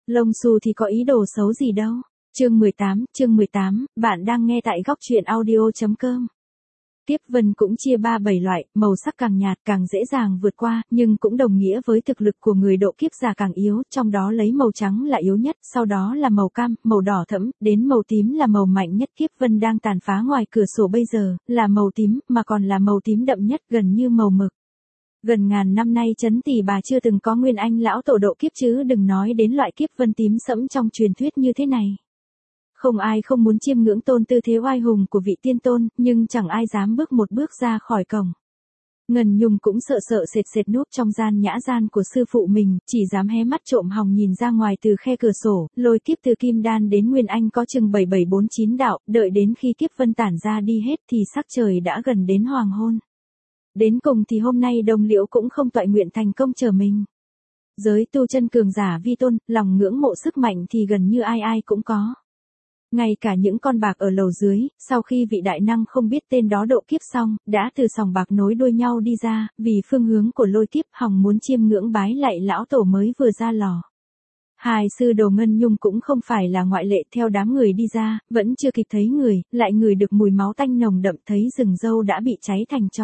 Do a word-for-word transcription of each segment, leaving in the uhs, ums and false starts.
Lông xù thì có ý đồ xấu gì đâu. Chương mười tám, chương mười tám, bạn đang nghe tại góc truyện audio.com. Kiếp vân cũng chia ba bảy loại, màu sắc càng nhạt càng dễ dàng vượt qua, nhưng cũng đồng nghĩa với thực lực của người độ kiếp già càng yếu, trong đó lấy màu trắng là yếu nhất, sau đó là màu cam, màu đỏ thẫm, đến màu tím là màu mạnh nhất. Kiếp vân đang tàn phá ngoài cửa sổ bây giờ, là màu tím, mà còn là màu tím đậm nhất, gần như màu mực. Gần ngàn năm nay Trấn Tỷ Bà chưa từng có nguyên anh lão tổ độ kiếp, chứ đừng nói đến loại kiếp vân tím sẫm trong truyền thuyết như thế này. Không ai không muốn chiêm ngưỡng tôn tư thế oai hùng của vị tiên tôn, nhưng chẳng ai dám bước một bước ra khỏi cổng. Ngân Nhung cũng sợ sợ sệt sệt núp trong gian nhã gian của sư phụ mình, chỉ dám hé mắt trộm hòng nhìn ra ngoài từ khe cửa sổ. Lôi kiếp từ kim đan đến nguyên anh có chừng bảy bảy bốn chín đạo, đợi đến khi kiếp vân tản ra đi hết thì sắc trời đã gần đến hoàng hôn. Đến cùng thì hôm nay Đồng Liễu cũng không toại nguyện thành công chờ mình. Giới tu chân cường giả vi tôn, lòng ngưỡng mộ sức mạnh thì gần như ai ai cũng có. Ngay cả những con bạc ở lầu dưới, sau khi vị đại năng không biết tên đó độ kiếp xong, đã từ sòng bạc nối đuôi nhau đi ra, vì phương hướng của lôi kiếp hòng muốn chiêm ngưỡng bái lạy lão tổ mới vừa ra lò. Hai sư đồ Ngân Nhung cũng không phải là ngoại lệ, theo đám người đi ra, vẫn chưa kịp thấy người, lại ngửi được mùi máu tanh nồng đậm, thấy rừng dâu đã bị cháy thành tro.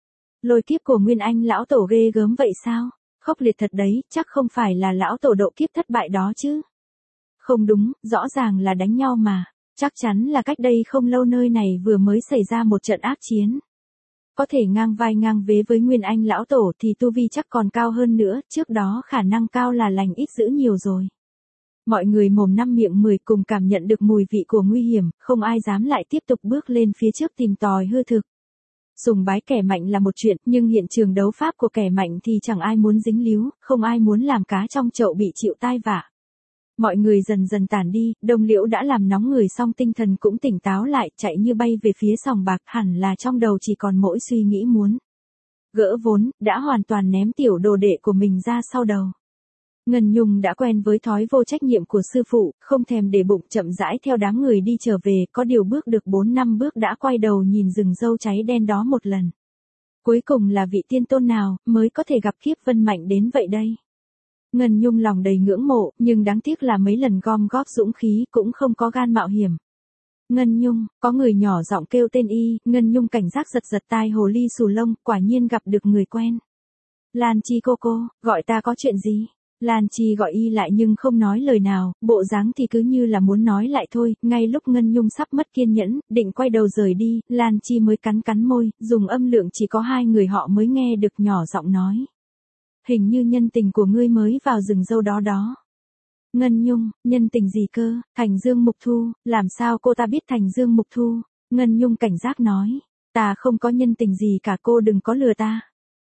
Lôi kiếp của nguyên anh lão tổ ghê gớm vậy sao? Khốc liệt thật đấy, chắc không phải là lão tổ độ kiếp thất bại đó chứ? Không đúng, rõ ràng là đánh nhau mà. Chắc chắn là cách đây không lâu nơi này vừa mới xảy ra một trận ác chiến. Có thể ngang vai ngang vế với nguyên anh lão tổ thì tu vi chắc còn cao hơn nữa, trước đó khả năng cao là lành ít dữ nhiều rồi. Mọi người mồm năm miệng mười cùng cảm nhận được mùi vị của nguy hiểm, không ai dám lại tiếp tục bước lên phía trước tìm tòi hư thực. Sùng bái kẻ mạnh là một chuyện, nhưng hiện trường đấu pháp của kẻ mạnh thì chẳng ai muốn dính líu, không ai muốn làm cá trong chậu bị chịu tai vạ. Mọi người dần dần tản đi, Đồng Liễu đã làm nóng người xong tinh thần cũng tỉnh táo lại, chạy như bay về phía sòng bạc, hẳn là trong đầu chỉ còn mỗi suy nghĩ muốn gỡ vốn, đã hoàn toàn ném tiểu đồ đệ của mình ra sau đầu. Ngân Nhung đã quen với thói vô trách nhiệm của sư phụ, không thèm để bụng chậm rãi theo đám người đi trở về, có điều bước được bốn năm bước đã quay đầu nhìn rừng dâu cháy đen đó một lần. Cuối cùng là vị tiên tôn nào mới có thể gặp kiếp vân mạnh đến vậy đây? Ngân Nhung lòng đầy ngưỡng mộ, nhưng đáng tiếc là mấy lần gom góp dũng khí cũng không có gan mạo hiểm. Ngân Nhung, có người nhỏ giọng kêu tên y, Ngân Nhung cảnh giác giật giật tai hồ ly xù lông, quả nhiên gặp được người quen. Lan Chi cô cô, gọi ta có chuyện gì? Lan Chi gọi y lại nhưng không nói lời nào, bộ dáng thì cứ như là muốn nói lại thôi. Ngay lúc Ngân Nhung sắp mất kiên nhẫn, định quay đầu rời đi, Lan Chi mới cắn cắn môi, dùng âm lượng chỉ có hai người họ mới nghe được nhỏ giọng nói. Hình như nhân tình của ngươi mới vào rừng dâu đó đó. Ngân Nhung, nhân tình gì cơ? Thành Dương Mục Thu, làm sao cô ta biết Thành Dương Mục Thu? Ngân Nhung cảnh giác nói, ta không có nhân tình gì cả, cô đừng có lừa ta.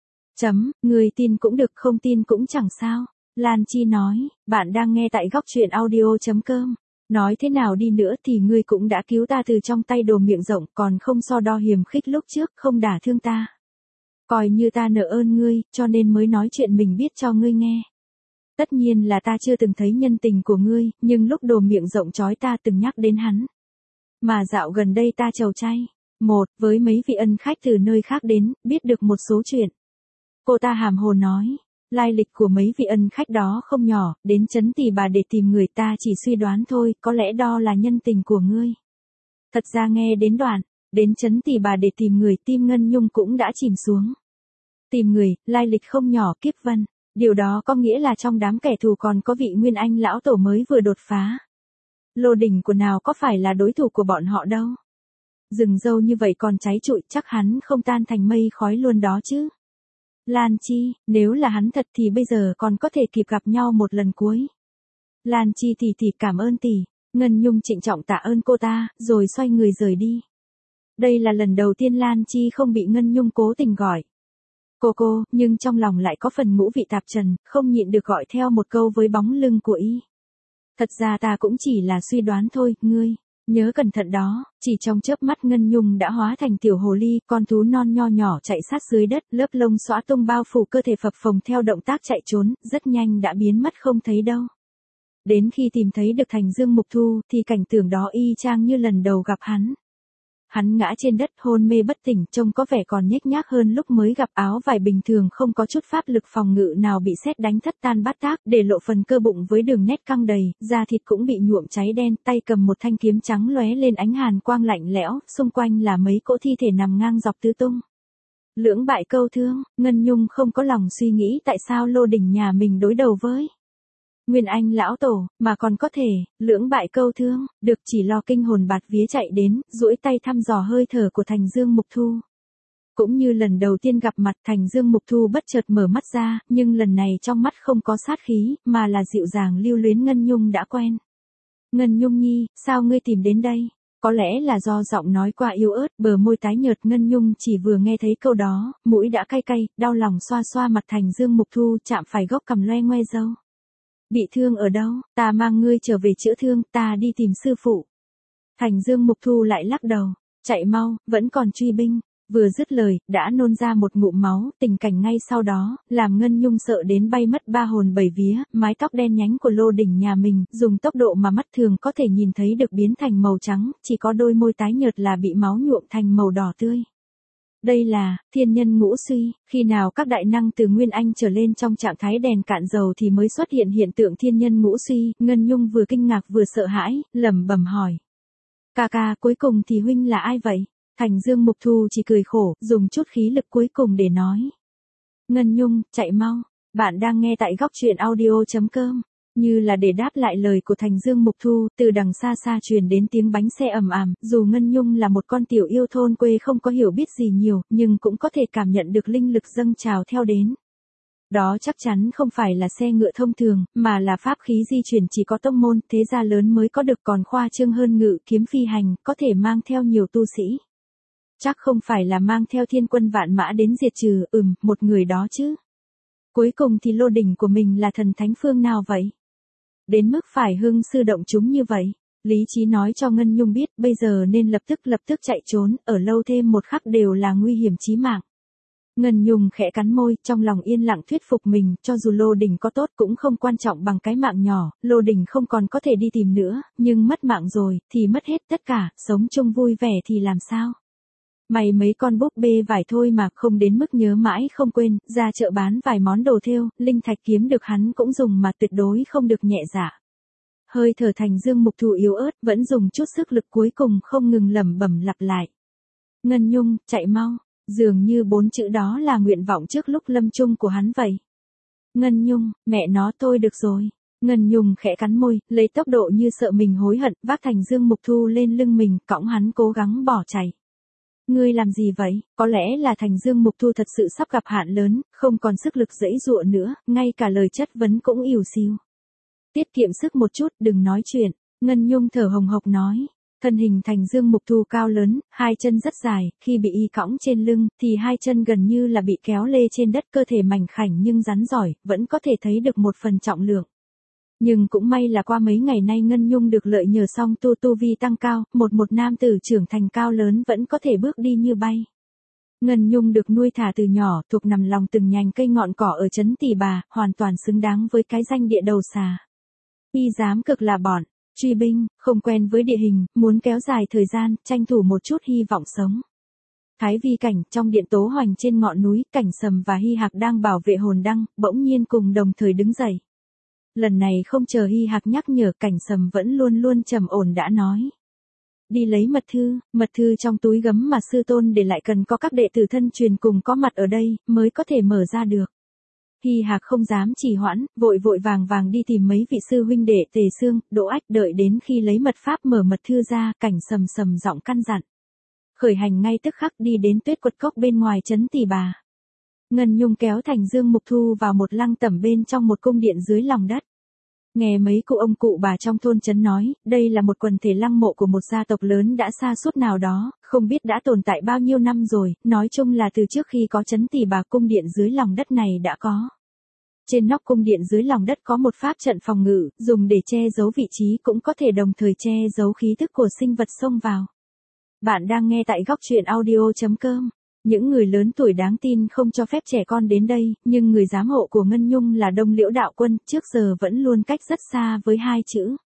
Chấm, người tin cũng được, không tin cũng chẳng sao. Lan Chi nói, bạn đang nghe tại góc truyện audio.com. Nói thế nào đi nữa thì ngươi cũng đã cứu ta từ trong tay đồ miệng rộng, còn không so đo hiềm khích lúc trước, không đả thương ta. Coi như ta nợ ơn ngươi, cho nên mới nói chuyện mình biết cho ngươi nghe. Tất nhiên là ta chưa từng thấy nhân tình của ngươi, nhưng lúc đồ miệng rộng chói ta từng nhắc đến hắn. Mà dạo gần đây ta trầu chay. Một, với mấy vị ân khách từ nơi khác đến, biết được một số chuyện. Cô ta hàm hồ nói, lai lịch của mấy vị ân khách đó không nhỏ, đến Trấn Tỷ Bà để tìm người, ta chỉ suy đoán thôi, có lẽ đó là nhân tình của ngươi. Thật ra nghe đến đoạn, đến Trấn Tỷ Bà để tìm người, tim Ngân Nhung cũng đã chìm xuống. Tìm người, lai lịch không nhỏ, kiếp vân. Điều đó có nghĩa là trong đám kẻ thù còn có vị nguyên anh lão tổ mới vừa đột phá. Lô đỉnh của nào có phải là đối thủ của bọn họ đâu. Rừng dâu như vậy còn cháy trụi, chắc hắn không tan thành mây khói luôn đó chứ. Lan Chi, nếu là hắn thật thì bây giờ còn có thể kịp gặp nhau một lần cuối. Lan Chi tỷ tỷ cảm ơn tỷ. Ngân Nhung trịnh trọng tạ ơn cô ta, rồi xoay người rời đi. Đây là lần đầu tiên Lan Chi không bị Ngân Nhung cố tình gọi cô cô, nhưng trong lòng lại có phần ngũ vị tạp trần, không nhịn được gọi theo một câu với bóng lưng của y. Thật ra ta cũng chỉ là suy đoán thôi, ngươi nhớ cẩn thận đó. Chỉ trong chớp mắt Ngân Nhung đã hóa thành tiểu hồ ly, con thú non nho nhỏ chạy sát dưới đất, lớp lông xõa tung bao phủ cơ thể phập phồng theo động tác chạy trốn, rất nhanh đã biến mất không thấy đâu. Đến khi tìm thấy được Thành Dương Mục Thu, thì cảnh tượng đó y chang như lần đầu gặp hắn. Hắn ngã trên đất hôn mê bất tỉnh, trông có vẻ còn nhếch nhác hơn lúc mới gặp, áo vải bình thường không có chút pháp lực phòng ngự nào bị sét đánh thất tan bát tác, để lộ phần cơ bụng với đường nét căng đầy, da thịt cũng bị nhuộm cháy đen, tay cầm một thanh kiếm trắng lóe lên ánh hàn quang lạnh lẽo, xung quanh là mấy cỗ thi thể nằm ngang dọc tứ tung. Lưỡng bại câu thương, Ngân Nhung không có lòng suy nghĩ tại sao Lô Đình nhà mình đối đầu với Nguyên Anh lão tổ, mà còn có thể, lưỡng bại câu thương, được chỉ lo kinh hồn bạt vía chạy đến, duỗi tay thăm dò hơi thở của Thành Dương Mục Thu. Cũng như lần đầu tiên gặp mặt, Thành Dương Mục Thu bất chợt mở mắt ra, nhưng lần này trong mắt không có sát khí, mà là dịu dàng lưu luyến Ngân Nhung đã quen. Ngân Nhung nhi, sao ngươi tìm đến đây? Có lẽ là do giọng nói qua yếu ớt, bờ môi tái nhợt, Ngân Nhung chỉ vừa nghe thấy câu đó, mũi đã cay cay, đau lòng xoa xoa mặt Thành Dương Mục Thu, chạm phải gốc cằm loe ngoe râu. Bị thương ở đâu, ta mang ngươi trở về chữa thương, ta đi tìm sư phụ. Thành Dương Mục Thu lại lắc đầu, chạy mau, vẫn còn truy binh. Vừa dứt lời, đã nôn ra một ngụm máu, tình cảnh ngay sau đó, làm Ngân Nhung sợ đến bay mất ba hồn bảy vía, mái tóc đen nhánh của Lô Đình nhà mình, dùng tốc độ mà mắt thường có thể nhìn thấy được biến thành màu trắng, chỉ có đôi môi tái nhợt là bị máu nhuộm thành màu đỏ tươi. Đây là thiên nhân ngũ suy, khi nào các đại năng từ Nguyên Anh trở lên trong trạng thái đèn cạn dầu thì mới xuất hiện hiện tượng thiên nhân ngũ suy. Ngân Nhung vừa kinh ngạc vừa sợ hãi, lẩm bẩm hỏi. Ca ca, cuối cùng thì huynh là ai vậy? Thành Dương Mục Thu chỉ cười khổ, dùng chút khí lực cuối cùng để nói. Ngân Nhung, chạy mau, bạn đang nghe tại góc truyện audio chấm com. Như là để đáp lại lời của Thành Dương Mục Thu, từ đằng xa xa truyền đến tiếng bánh xe ầm ầm, dù Ngân Nhung là một con tiểu yêu thôn quê không có hiểu biết gì nhiều, nhưng cũng có thể cảm nhận được linh lực dâng trào theo đến. Đó chắc chắn không phải là xe ngựa thông thường, mà là pháp khí di chuyển chỉ có tông môn, thế gia lớn mới có được, còn khoa trương hơn ngự kiếm phi hành, có thể mang theo nhiều tu sĩ. Chắc không phải là mang theo thiên quân vạn mã đến diệt trừ, ừm, một người đó chứ. Cuối cùng thì Lô Đình của mình là thần thánh phương nào vậy? Đến mức phải hưng sư động chúng như vậy. Lý trí nói cho Ngân Nhung biết bây giờ nên lập tức lập tức chạy trốn, ở lâu thêm một khắc đều là nguy hiểm chí mạng. Ngân Nhung khẽ cắn môi, trong lòng yên lặng thuyết phục mình, cho dù Lô Đình có tốt cũng không quan trọng bằng cái mạng nhỏ, Lô Đình không còn có thể đi tìm nữa, nhưng mất mạng rồi, thì mất hết tất cả, sống chung vui vẻ thì làm sao? Mày mấy con búp bê vải thôi mà, không đến mức nhớ mãi không quên, ra chợ bán vài món đồ thêu, linh thạch kiếm được hắn cũng dùng mà tuyệt đối không được nhẹ dạ. Hơi thở Thành Dương Mục Thu yếu ớt, vẫn dùng chút sức lực cuối cùng không ngừng lẩm bẩm lặp lại. Ngân Nhung, chạy mau, dường như bốn chữ đó là nguyện vọng trước lúc lâm chung của hắn vậy. Ngân Nhung, mẹ nó tôi được rồi. Ngân Nhung khẽ cắn môi, lấy tốc độ như sợ mình hối hận, vác Thành Dương Mục Thu lên lưng mình, cõng hắn cố gắng bỏ chạy. Ngươi làm gì vậy? Có lẽ là Thành Dương Mục Thu thật sự sắp gặp hạn lớn, không còn sức lực giãy giụa nữa, ngay cả lời chất vấn cũng ỉu xìu. Tiết kiệm sức một chút, đừng nói chuyện. Ngân Nhung thở hồng hộc nói. Thân hình Thành Dương Mục Thu cao lớn, hai chân rất dài, khi bị y cõng trên lưng, thì hai chân gần như là bị kéo lê trên đất, cơ thể mảnh khảnh nhưng rắn giỏi, vẫn có thể thấy được một phần trọng lượng. Nhưng cũng may là qua mấy ngày nay Ngân Nhung được lợi nhờ song tu tu vi tăng cao, một một nam tử trưởng thành cao lớn vẫn có thể bước đi như bay. Ngân Nhung được nuôi thả từ nhỏ, thuộc nằm lòng từng nhành cây ngọn cỏ ở trấn Tỷ Bà, hoàn toàn xứng đáng với cái danh địa đầu xà. Y dám cực là bọn truy binh, không quen với địa hình, muốn kéo dài thời gian, tranh thủ một chút hy vọng sống. Thái Vi Cảnh, trong điện tố hoành trên ngọn núi, Cảnh Sầm và Hy Hạc đang bảo vệ hồn đăng, bỗng nhiên cùng đồng thời đứng dậy. Lần này không chờ Hy Hạc nhắc nhở, Cảnh Sầm vẫn luôn luôn trầm ổn đã nói. Đi lấy mật thư, mật thư trong túi gấm mà sư tôn để lại cần có các đệ tử thân truyền cùng có mặt ở đây, mới có thể mở ra được. Hy Hạc không dám trì hoãn, vội vội vàng vàng đi tìm mấy vị sư huynh đệ Tề Xương, Đỗ Ách, đợi đến khi lấy mật pháp mở mật thư ra, Cảnh Sầm sầm giọng căn dặn. Khởi hành ngay tức khắc đi đến Tuyết Quật Cốc bên ngoài trấn Tỷ Bà. Ngân Nhung kéo Thành Dương Mục Thu vào một lăng tẩm bên trong một cung điện dưới lòng đất. Nghe mấy cụ ông cụ bà trong thôn trấn nói, đây là một quần thể lăng mộ của một gia tộc lớn đã xa suốt nào đó, không biết đã tồn tại bao nhiêu năm rồi, nói chung là từ trước khi có trấn Tỷ Bà, cung điện dưới lòng đất này đã có. Trên nóc cung điện dưới lòng đất có một pháp trận phòng ngự, dùng để che giấu vị trí cũng có thể đồng thời che giấu khí thức của sinh vật xông vào. Bạn đang nghe tại góc truyện audio chấm com. Những người lớn tuổi đáng tin không cho phép trẻ con đến đây, nhưng người giám hộ của Ngân Nhung là Đông Liễu đạo quân, trước giờ vẫn luôn cách rất xa với hai chữ.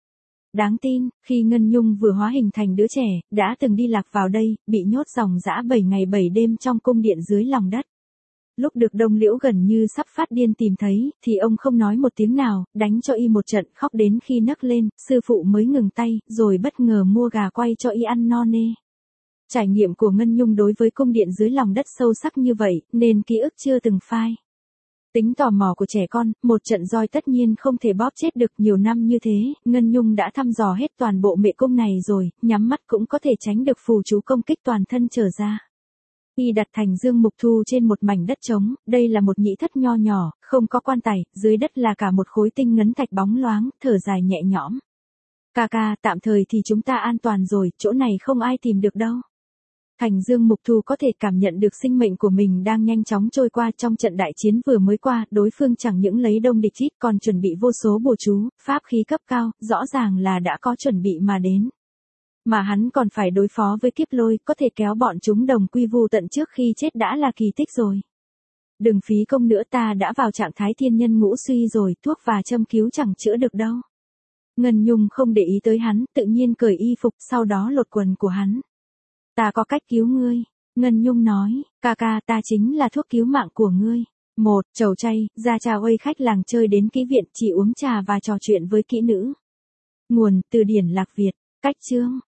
Đáng tin, khi Ngân Nhung vừa hóa hình thành đứa trẻ, đã từng đi lạc vào đây, bị nhốt dòng dã bảy ngày bảy đêm trong cung điện dưới lòng đất. Lúc được Đông Liễu gần như sắp phát điên tìm thấy, thì ông không nói một tiếng nào, đánh cho y một trận khóc đến khi nấc lên, sư phụ mới ngừng tay, rồi bất ngờ mua gà quay cho y ăn no nê. Trải nghiệm của Ngân Nhung đối với cung điện dưới lòng đất sâu sắc như vậy, nên ký ức chưa từng phai. Tính tò mò của trẻ con, một trận roi tất nhiên không thể bóp chết được. Nhiều năm như thế, Ngân Nhung đã thăm dò hết toàn bộ mệ cung này rồi, nhắm mắt cũng có thể tránh được phù chú công kích toàn thân trở ra. Y đặt thành Dương Mục Thu trên một mảnh đất trống, đây là một nhĩ thất nho nhỏ, không có quan tài, dưới đất là cả một khối tinh ngấn thạch bóng loáng, thở dài nhẹ nhõm. Ca ca, tạm thời thì chúng ta an toàn rồi, chỗ này không ai tìm được đâu. Thành Dương Mục Thu có thể cảm nhận được sinh mệnh của mình đang nhanh chóng trôi qua. Trong trận đại chiến vừa mới qua, đối phương chẳng những lấy đông địch ít còn chuẩn bị vô số bùa chú, pháp khí cấp cao, rõ ràng là đã có chuẩn bị mà đến. Mà hắn còn phải đối phó với kiếp lôi, có thể kéo bọn chúng đồng quy vu tận trước khi chết đã là kỳ tích rồi. Đừng phí công nữa, ta đã vào trạng thái thiên nhân ngũ suy rồi, thuốc và châm cứu chẳng chữa được đâu. Ngân Nhung không để ý tới hắn, tự nhiên cởi y phục, sau đó lột quần của hắn. Ta có cách cứu ngươi. Ngân Nhung nói, ca ca, ta chính là thuốc cứu mạng của ngươi. Một, chầu chay, ra trà uây khách làng chơi đến kỹ viện, chỉ uống trà và trò chuyện với kỹ nữ. Nguồn, từ điển Lạc Việt. Cách chương.